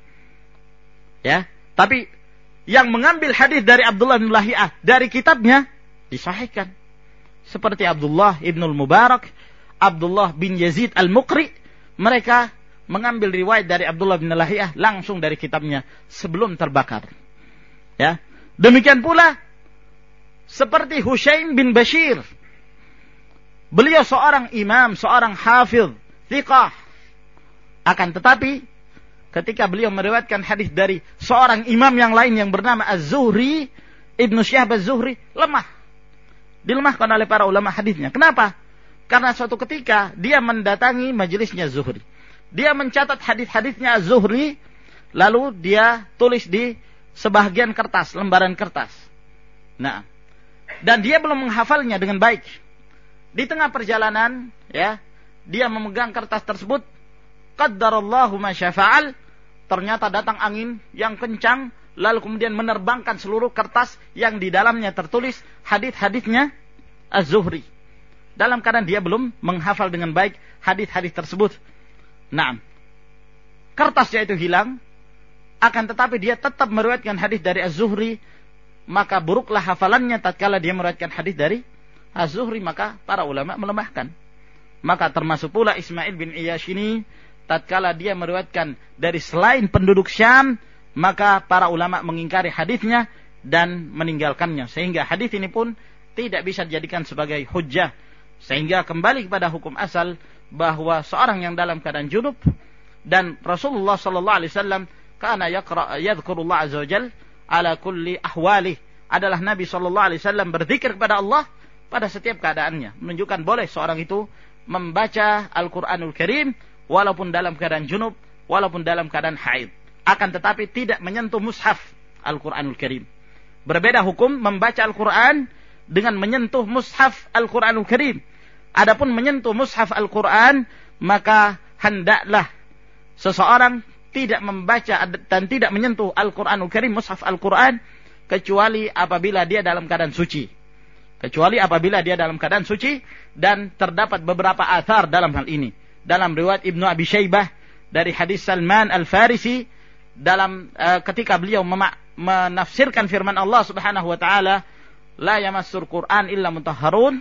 A: Ya, tapi yang mengambil hadis dari Abdullah bin Lahiyah dari kitabnya disahihkan. Seperti Abdullah ibnul Mubarak, Abdullah bin Yazid al-Muqri, mereka mengambil riwayat dari Abdullah bin Lahiyah langsung dari kitabnya sebelum terbakar. Ya, demikian pula seperti Hushaim bin Bashir. Beliau seorang imam, seorang hafiz, thiqah. Akan tetapi ketika beliau meriwayatkan hadis dari seorang imam yang lain yang bernama Az-Zuhri, Ibnu Syihab Az-Zuhri, lemah. Dilemahkan oleh para ulama hadisnya. Kenapa? Karena suatu ketika dia mendatangi majelisnya Zuhri. Dia mencatat hadis-hadisnya Az-Zuhri, lalu dia tulis di sebahagian kertas, lembaran kertas. Nah, dan dia belum menghafalnya dengan baik. Di tengah perjalanan, ya, dia memegang kertas tersebut. Qaddarallahu ma syafa'al. Ternyata datang angin yang kencang, lalu kemudian menerbangkan seluruh kertas yang di dalamnya tertulis hadis-hadisnya Az-Zuhri. Dalam keadaan dia belum menghafal dengan baik hadis-hadis tersebut. Nah, kertasnya itu hilang, akan tetapi dia tetap meriwayatkan hadis dari Az-Zuhri, maka buruklah hafalannya tatkala dia meriwayatkan hadis dari Az-Zuhri, maka para ulama melemahkan. Maka termasuk pula Ismail bin Iyash ini, tatkala dia meriwayatkan dari selain penduduk Syam, maka para ulama mengingkari hadisnya dan meninggalkannya, sehingga hadis ini pun tidak bisa dijadikan sebagai hujjah. Sehingga kembali kepada hukum asal bahwa seorang yang dalam keadaan junub, dan Rasulullah sallallahu alaihi wasallam kana yadhkurullah azza wajal ala kulli ahwalih, adalah Nabi sallallahu alaihi wasallam berzikir kepada Allah pada setiap keadaannya, menunjukkan boleh seorang itu membaca Al-Qur'anul Karim walaupun dalam keadaan junub, walaupun dalam keadaan haid, akan tetapi tidak menyentuh mushaf Al-Qur'anul Karim. Berbeda hukum membaca Al-Qur'an dengan menyentuh mushaf Al-Qur'anul Karim. Adapun menyentuh mushaf Al-Qur'an, maka hendaklah seseorang tidak membaca dan tidak menyentuh Al-Qur'anul Karim, mushaf Al-Qur'an, kecuali apabila dia dalam keadaan suci. Kecuali apabila dia dalam keadaan suci, dan terdapat beberapa athar dalam hal ini. Dalam riwayat Ibnu Abi Syaibah dari hadis Salman Al-Farisi, dalam ketika beliau menafsirkan firman Allah Subhanahu wa taala, la yamassur Qur'an illa mutahharun,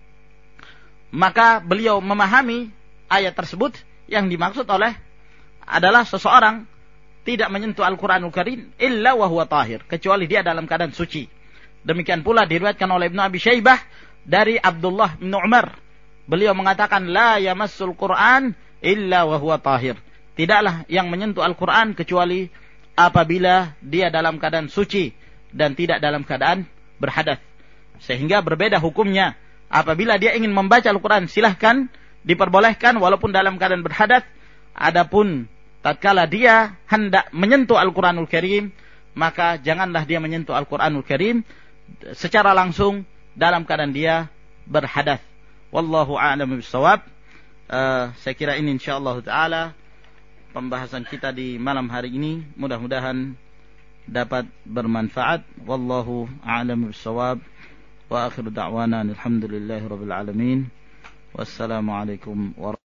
A: maka beliau memahami ayat tersebut yang dimaksud oleh adalah seseorang tidak menyentuh Al-Qur'anul Karim illa wa huwa tahir, kecuali dia dalam keadaan suci. Demikian pula diriwayatkan oleh Ibnu Abi Syaibah dari Abdullah bin Umar, beliau mengatakan la yamassul Qur'an illa wa huwa tahir, tidaklah yang menyentuh Al-Qur'an kecuali apabila dia dalam keadaan suci dan tidak dalam keadaan berhadas. Sehingga berbeda hukumnya. Apabila dia ingin membaca Al-Quran, silahkan, diperbolehkan walaupun dalam keadaan berhadas. Adapun tatkala dia hendak menyentuh Al-Quranul Karim, maka janganlah dia menyentuh Al-Quranul Karim secara langsung dalam keadaan dia berhadas. Wallahu a'lam bishawab. Saya kira ini insyaallah taala pembahasan kita di malam hari ini, mudah-mudahan dapat bermanfaat. Wallahu a'lam bishawab. Wa akhiru da'wana alhamdulillahi rabbil alamin. Wassalamualaikum warahmatullahi wabarakatuh.